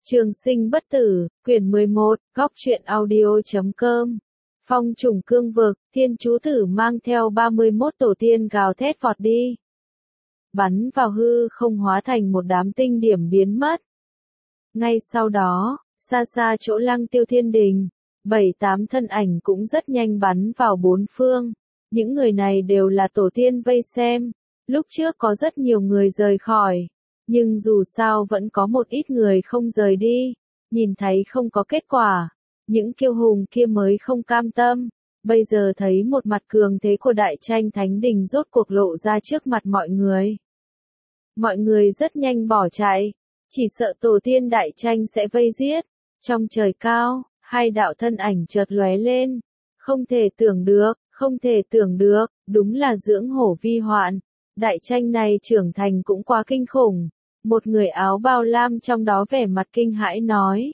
Trường sinh bất tử, quyển 11, góc truyện audio.com. Phong trùng cương vực, thiên chú tử mang theo 31 tổ tiên gào thét vọt đi. Bắn vào hư không hóa thành một đám tinh điểm biến mất. Ngay sau đó, xa xa chỗ Lăng Tiêu Thiên Đình, 7-8 thân ảnh cũng rất nhanh bắn vào bốn phương. Những người này đều là tổ tiên vây xem. Lúc trước có rất nhiều người rời khỏi. Nhưng dù sao vẫn có một ít người không rời đi, nhìn thấy không có kết quả, những kiêu hùng kia mới không cam tâm, bây giờ thấy một mặt cường thế của đại tranh thánh đình rốt cuộc lộ ra trước mặt mọi người. Mọi người rất nhanh bỏ chạy, chỉ sợ tổ tiên đại tranh sẽ vây giết. Trong trời cao, hai đạo thân ảnh chợt lóe lên, không thể tưởng được, đúng là dưỡng hổ vi hoạn. Đại tranh này trưởng thành cũng quá kinh khủng. Một người áo bào lam trong đó vẻ mặt kinh hãi nói.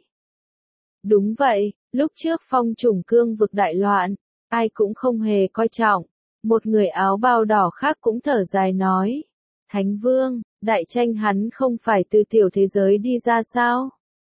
Đúng vậy, lúc trước phong trùng cương vực đại loạn, ai cũng không hề coi trọng. Một người áo bào đỏ khác cũng thở dài nói. Thánh vương, đại tranh hắn không phải từ tiểu thế giới đi ra sao?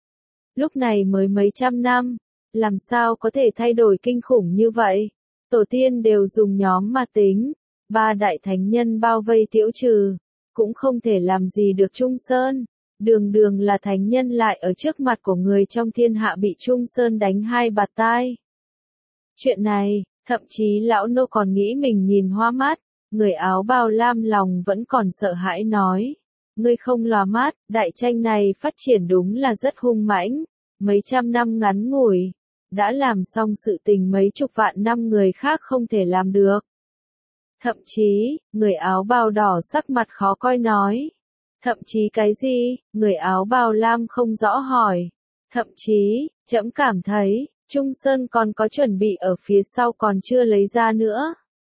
Lúc này mới mấy trăm năm, làm sao có thể thay đổi kinh khủng như vậy? Tổ tiên đều dùng nhóm mà tính, 3 đại thánh nhân bao vây tiễu trừ. Cũng không thể làm gì được Trung Sơn. Đường là thánh nhân lại ở trước mặt của người trong thiên hạ bị Trung Sơn đánh 2 bạt tai. Chuyện này, thậm chí lão nô còn nghĩ mình nhìn hoa mắt. Người áo bào lam lòng vẫn còn sợ hãi nói. Ngươi không lòa mắt, đại tranh này phát triển đúng là rất hung mãnh. Mấy trăm năm ngắn ngủi, đã làm xong sự tình mấy chục vạn năm người khác không thể làm được. Thậm chí, người áo bào đỏ sắc mặt khó coi nói. Thậm chí cái gì? Người áo bào lam không rõ hỏi. Thậm chí, trẫm cảm thấy, Trung Sơn còn có chuẩn bị ở phía sau còn chưa lấy ra nữa.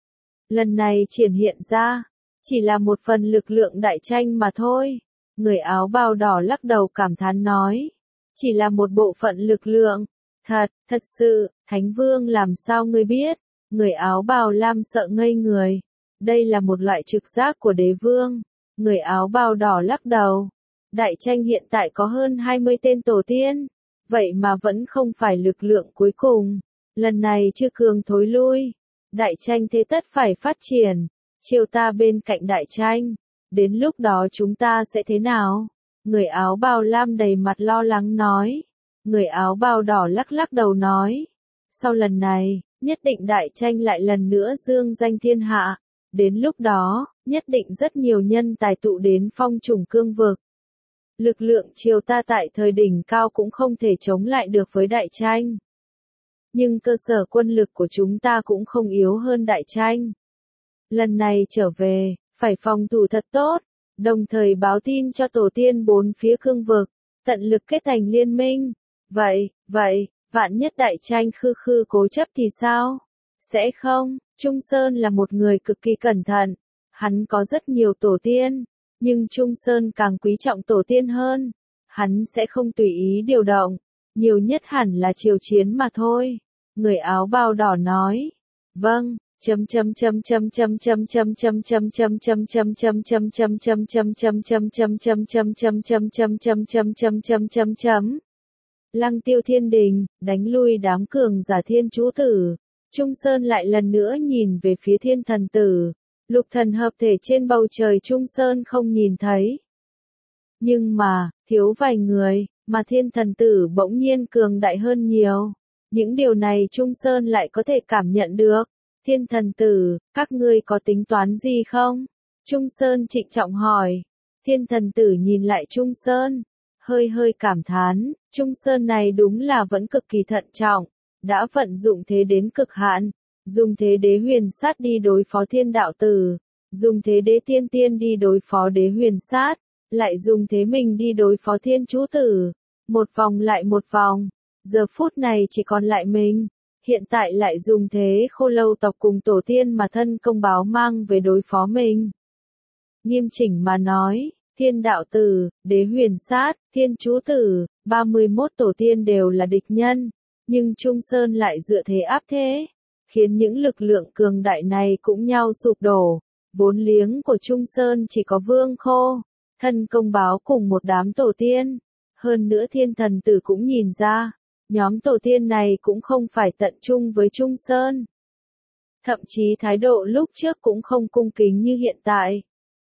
Lần này triển hiện ra, chỉ là một phần lực lượng đại tranh mà thôi. Người áo bào đỏ lắc đầu cảm thán nói. Chỉ là một bộ phận lực lượng. Thật sự, Thánh Vương làm sao ngươi biết? Người áo bào lam sợ ngây người. Đây là một loại trực giác của đế vương. Người áo bào đỏ lắc đầu. Đại tranh hiện tại có hơn 20 tên tổ tiên. Vậy mà vẫn không phải lực lượng cuối cùng. Lần này chưa cường thối lui. Đại tranh thế tất phải phát triển. Chiều ta bên cạnh đại tranh. Đến lúc đó chúng ta sẽ thế nào? Người áo bào lam đầy mặt lo lắng nói. Người áo bào đỏ lắc đầu nói. Sau lần này, nhất định đại tranh lại lần nữa dương danh thiên hạ. Đến lúc đó, nhất định rất nhiều nhân tài tụ đến phong trùng cương vực. Lực lượng triều ta tại thời đỉnh cao cũng không thể chống lại được với đại tranh. Nhưng cơ sở quân lực của chúng ta cũng không yếu hơn đại tranh. Lần này trở về, phải phòng thủ thật tốt, đồng thời báo tin cho tổ tiên bốn phía cương vực, tận lực kết thành liên minh. Vậy, vạn nhất đại tranh khư cố chấp thì sao? Sẽ không, Trung Sơn là một người cực kỳ cẩn thận. Hắn có rất nhiều tổ tiên, nhưng Trung Sơn càng quý trọng tổ tiên hơn. Hắn sẽ không tùy ý điều động, nhiều nhất hẳn là triều chiến mà thôi. Người áo bào đỏ nói. Vâng. Lăng Tiêu Thiên Đình, đánh lui đám cường giả thiên chú tử. Trung Sơn lại lần nữa nhìn về phía thiên thần tử. Lục thần hợp thể trên bầu trời Trung Sơn không nhìn thấy. Nhưng mà, thiếu vài người, mà thiên thần tử bỗng nhiên cường đại hơn nhiều. Những điều này Trung Sơn lại có thể cảm nhận được. Thiên thần tử, các ngươi có tính toán gì không? Trung Sơn trịnh trọng hỏi. Thiên thần tử nhìn lại Trung Sơn. Hơi cảm thán, Trung Sơn này đúng là vẫn cực kỳ thận trọng. Đã vận dụng thế đến cực hạn. Dùng thế đế huyền sát đi đối phó thiên đạo tử. Dùng thế đế tiên đi đối phó đế huyền sát. Lại dùng thế mình đi đối phó thiên chú tử. Một vòng lại một vòng. Giờ phút này chỉ còn lại mình. Hiện tại lại dùng thế khô lâu tộc cùng tổ tiên mà thân công báo mang về đối phó mình. Nghiêm chỉnh mà nói, thiên đạo tử, đế huyền sát, thiên chú tử, 31 tổ tiên đều là địch nhân. Nhưng Trung Sơn lại dựa thế áp thế, khiến những lực lượng cường đại này cũng nhau sụp đổ. Vốn liếng của Trung Sơn chỉ có Vương Khô, thân công báo cùng một đám tổ tiên. Hơn nữa thiên thần tử cũng nhìn ra, nhóm tổ tiên này cũng không phải tận trung với Trung Sơn. Thậm chí thái độ lúc trước cũng không cung kính như hiện tại.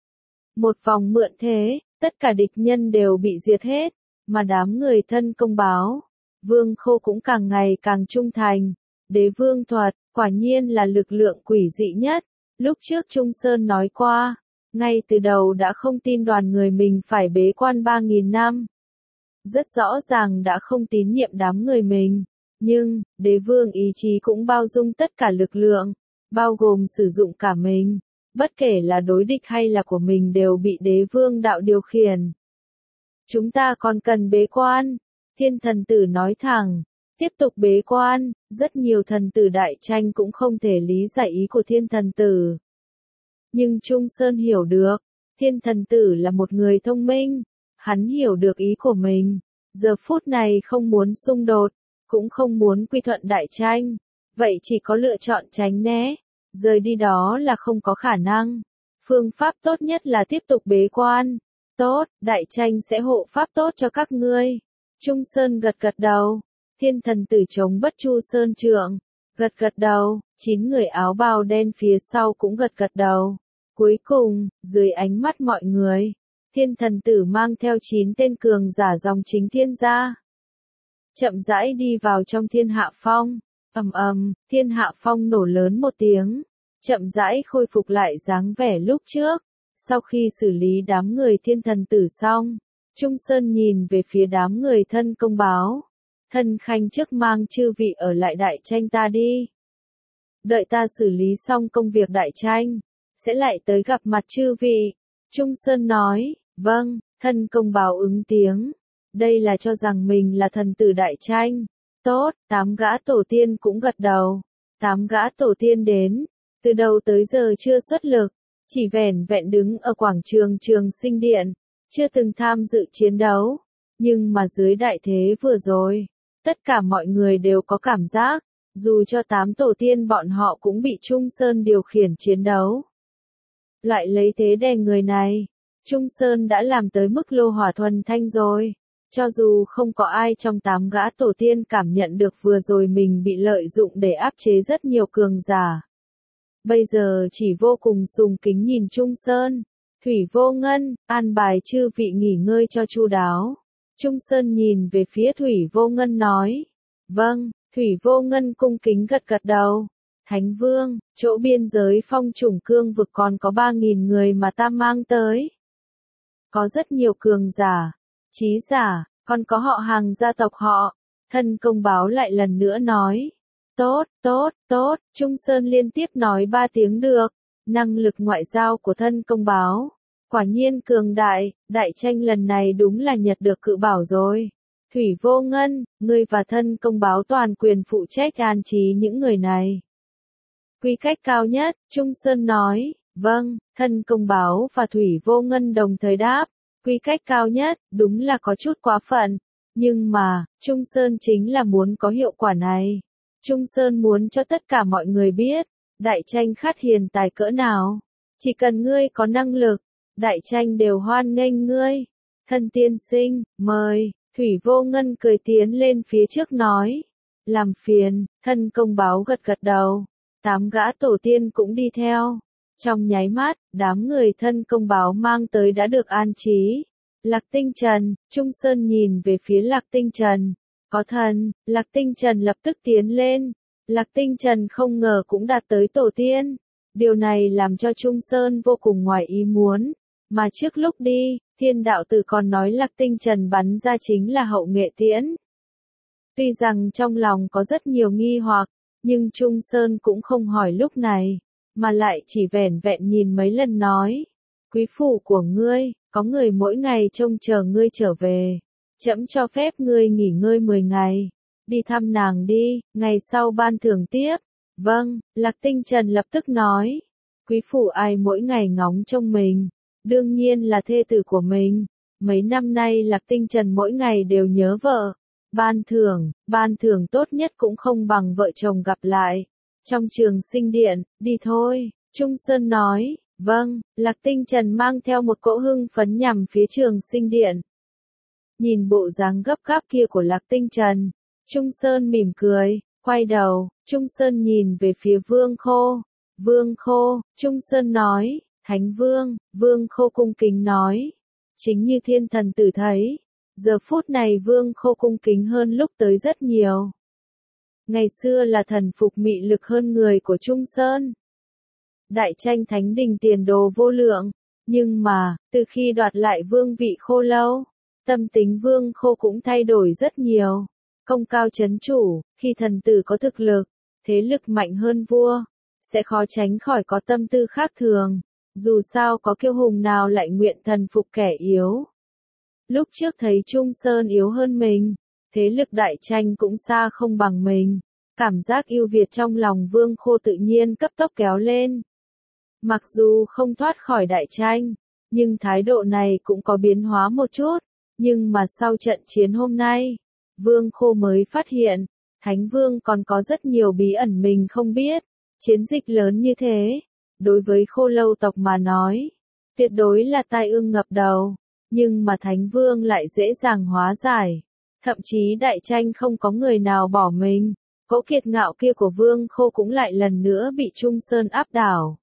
Một vòng mượn thế, tất cả địch nhân đều bị diệt hết, mà đám người thân công báo, Vương Khô cũng càng ngày càng trung thành. Đế vương thuật, quả nhiên là lực lượng quỷ dị nhất. Lúc trước Trung Sơn nói qua, ngay từ đầu đã không tin đoàn người mình phải bế quan 3.000 năm. Rất rõ ràng đã không tín nhiệm đám người mình. Nhưng, đế vương ý chí cũng bao dung tất cả lực lượng, bao gồm sử dụng cả mình. Bất kể là đối địch hay là của mình đều bị đế vương đạo điều khiển. Chúng ta còn cần bế quan. Thiên thần tử nói thẳng. Tiếp tục bế quan, rất nhiều thần tử đại tranh cũng không thể lý giải ý của thiên thần tử. Nhưng Trung Sơn hiểu được, thiên thần tử là một người thông minh, hắn hiểu được ý của mình, giờ phút này không muốn xung đột, cũng không muốn quy thuận đại tranh, vậy chỉ có lựa chọn tránh né, rời đi đó là không có khả năng. Phương pháp tốt nhất là tiếp tục bế quan. Tốt, đại tranh sẽ hộ pháp tốt cho các ngươi. Trung Sơn gật gật đầu. Thiên thần tử chống Bất Chu Sơn trượng, gật gật đầu, 9 người áo bào đen phía sau cũng gật gật đầu. Cuối cùng, dưới ánh mắt mọi người, thiên thần tử mang theo 9 tên cường giả dòng chính thiên gia. Chậm rãi đi vào trong thiên hạ phong, thiên hạ phong nổ lớn một tiếng, chậm rãi khôi phục lại dáng vẻ lúc trước. Sau khi xử lý đám người thiên thần tử xong, Trung Sơn nhìn về phía đám người thân công báo. Thân khanh trước mang chư vị ở lại đại tranh ta đi. Đợi ta xử lý xong công việc đại tranh, sẽ lại tới gặp mặt chư vị. Trung Sơn nói, vâng, thân công báo ứng tiếng. Đây là cho rằng mình là thần tử đại tranh. Tốt, 8 gã tổ tiên cũng gật đầu. 8 gã tổ tiên đến, từ đầu tới giờ chưa xuất lực, chỉ vẻn vẹn đứng ở quảng trường Trường Sinh Điện, chưa từng tham dự chiến đấu. Nhưng mà dưới đại thế vừa rồi, tất cả mọi người đều có cảm giác, dù cho 8 tổ tiên bọn họ cũng bị Trung Sơn điều khiển chiến đấu. Loại lấy thế đè người này, Trung Sơn đã làm tới mức lô hỏa thuần thanh rồi. Cho dù không có ai trong 8 gã tổ tiên cảm nhận được vừa rồi mình bị lợi dụng để áp chế rất nhiều cường giả. Bây giờ chỉ vô cùng sùng kính nhìn Trung Sơn. Thủy Vô Ngân, an bài chư vị nghỉ ngơi cho chu đáo. Trung Sơn nhìn về phía Thủy Vô Ngân nói. Vâng, Thủy Vô Ngân cung kính gật gật đầu. Thánh Vương, chỗ biên giới Phong Chủng Cương vực còn có 3.000 người mà ta mang tới. Có rất nhiều cường giả, trí giả, còn có họ hàng gia tộc họ. Thân công báo lại lần nữa nói. Tốt, tốt, tốt, Trung Sơn liên tiếp nói 3 tiếng được. Năng lực ngoại giao của thân công báo, quả nhiên cường đại, đại tranh lần này đúng là nhặt được cự bảo rồi. Thủy Vô Ngân, ngươi và thân công báo toàn quyền phụ trách an trí những người này. Quy cách cao nhất, Trung Sơn nói, vâng, thân công báo và Thủy Vô Ngân đồng thời đáp, quy cách cao nhất, đúng là có chút quá phận. Nhưng mà, Trung Sơn chính là muốn có hiệu quả này. Trung Sơn muốn cho tất cả mọi người biết, đại tranh khát hiền tài cỡ nào. Chỉ cần ngươi có năng lực, đại tranh đều hoan nghênh ngươi. Thân tiên sinh, mời, Thủy Vô Ngân cười tiến lên phía trước nói. Làm phiền, thân công báo gật gật đầu. 8 gã tổ tiên cũng đi theo. Trong nháy mắt, đám người thân công báo mang tới đã được an trí. Lạc Tinh Trần, Trung Sơn nhìn về phía Lạc Tinh Trần. Có thần, Lạc Tinh Trần lập tức tiến lên. Lạc Tinh Trần không ngờ cũng đạt tới tổ tiên. Điều này làm cho Trung Sơn vô cùng ngoài ý muốn. Mà trước lúc đi, Thiên đạo tử còn nói Lạc Tinh Trần bắn ra chính là hậu nghệ tiễn. Tuy rằng trong lòng có rất nhiều nghi hoặc, nhưng Trung Sơn cũng không hỏi lúc này, mà lại chỉ vẻn vẹn nhìn mấy lần nói. Quý phủ của ngươi, có người mỗi ngày trông chờ ngươi trở về. Trẫm cho phép ngươi nghỉ ngơi 10 ngày. Đi thăm nàng đi, ngày sau ban thưởng tiếp. Vâng, Lạc Tinh Trần lập tức nói. Quý phủ ai mỗi ngày ngóng trông mình. Đương nhiên là thê tử của mình. Mấy năm nay Lạc Tinh Trần mỗi ngày đều nhớ vợ. Ban thưởng tốt nhất cũng không bằng vợ chồng gặp lại. Trong Trường Sinh Điện, đi thôi, Trung Sơn nói. Vâng, Lạc Tinh Trần mang theo một cỗ hưng phấn nhằm phía Trường Sinh Điện. Nhìn bộ dáng gấp gáp kia của Lạc Tinh Trần, Trung Sơn mỉm cười, quay đầu, Trung Sơn nhìn về phía Vương Khô. Vương Khô, Trung Sơn nói, Thánh Vương, Vương Khô cung kính nói. Chính như thiên thần tử thấy, giờ phút này Vương Khô cung kính hơn lúc tới rất nhiều. Ngày xưa là thần phục mị lực hơn người của Trung Sơn. Đại tranh thánh đình tiền đồ vô lượng, nhưng mà, từ khi đoạt lại vương vị Khô Lâu, tâm tính Vương Khô cũng thay đổi rất nhiều. Công cao chấn chủ, khi thần tử có thực lực, thế lực mạnh hơn vua, sẽ khó tránh khỏi có tâm tư khác thường. Dù sao có kiêu hùng nào lại nguyện thần phục kẻ yếu. Lúc trước thấy Trung Sơn yếu hơn mình, thế lực đại tranh cũng xa không bằng mình. Cảm giác ưu việt trong lòng Vương Khô tự nhiên cấp tốc kéo lên. Mặc dù không thoát khỏi đại tranh, nhưng thái độ này cũng có biến hóa một chút. Nhưng mà sau trận chiến hôm nay, Vương Khô mới phát hiện, Thánh Vương còn có rất nhiều bí ẩn mình không biết. Chiến dịch lớn như thế, đối với Khô Lâu tộc mà nói, tuyệt đối là tai ương ngập đầu. Nhưng mà Thánh Vương lại dễ dàng hóa giải. Thậm chí đại tranh không có người nào bỏ mình. Cỗ kiệt ngạo kia của Vương Khô cũng lại lần nữa bị Trung Sơn áp đảo.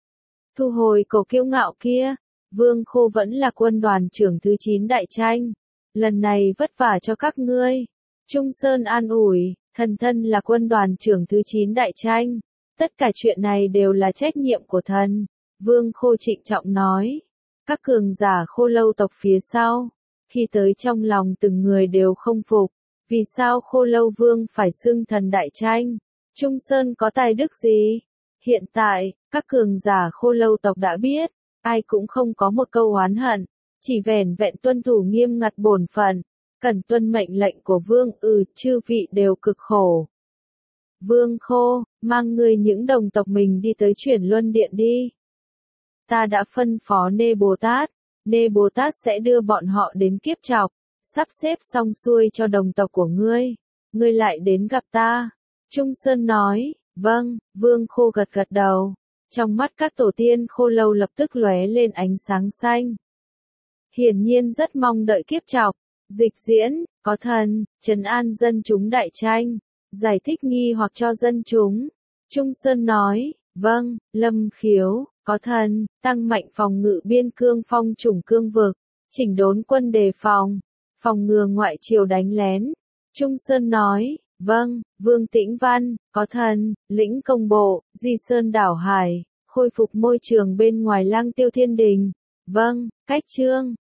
Thu hồi cổ kiêu ngạo kia, Vương Khô vẫn là quân đoàn trưởng thứ 9 đại tranh. Lần này vất vả cho các ngươi. Trung Sơn an ủi, thần thân là quân đoàn trưởng thứ 9 đại tranh. Tất cả chuyện này đều là trách nhiệm của thần. Vương Khô trịnh trọng nói. Các cường giả Khô Lâu tộc phía sau, khi tới trong lòng từng người đều không phục. Vì sao Khô Lâu Vương phải xưng thần đại tranh? Trung Sơn có tài đức gì? Hiện tại, các cường giả Khô Lâu tộc đã biết, ai cũng không có một câu oán hận, chỉ vẻn vẹn tuân thủ nghiêm ngặt bổn phận, cần tuân mệnh lệnh của Vương. Chư vị đều cực khổ. Vương Khô, mang người những đồng tộc mình đi tới Chuyển Luân Điện đi. Ta đã phân phó Nê Bồ Tát sẽ đưa bọn họ đến Kiếp Trọc, sắp xếp xong xuôi cho đồng tộc của ngươi lại đến gặp ta. Trung Sơn nói, vâng. Vương Khô gật gật đầu, trong mắt các tổ tiên Khô Lâu lập tức lóe lên ánh sáng xanh. Hiển nhiên rất mong đợi Kiếp Trọc, dịch diễn, có thần, trấn an dân chúng đại tranh, giải thích nghi hoặc cho dân chúng. Trung Sơn nói, vâng. Lâm Khiếu, có thần, tăng mạnh phòng ngự biên cương phong chủng cương vực, chỉnh đốn quân đề phòng ngừa ngoại triều đánh lén. Trung Sơn nói, vâng. Vương Tĩnh Văn, có thần, lĩnh công bộ, di sơn đảo hải, khôi phục môi trường bên ngoài Lang Tiêu Thiên Đình. Vâng. Cách chương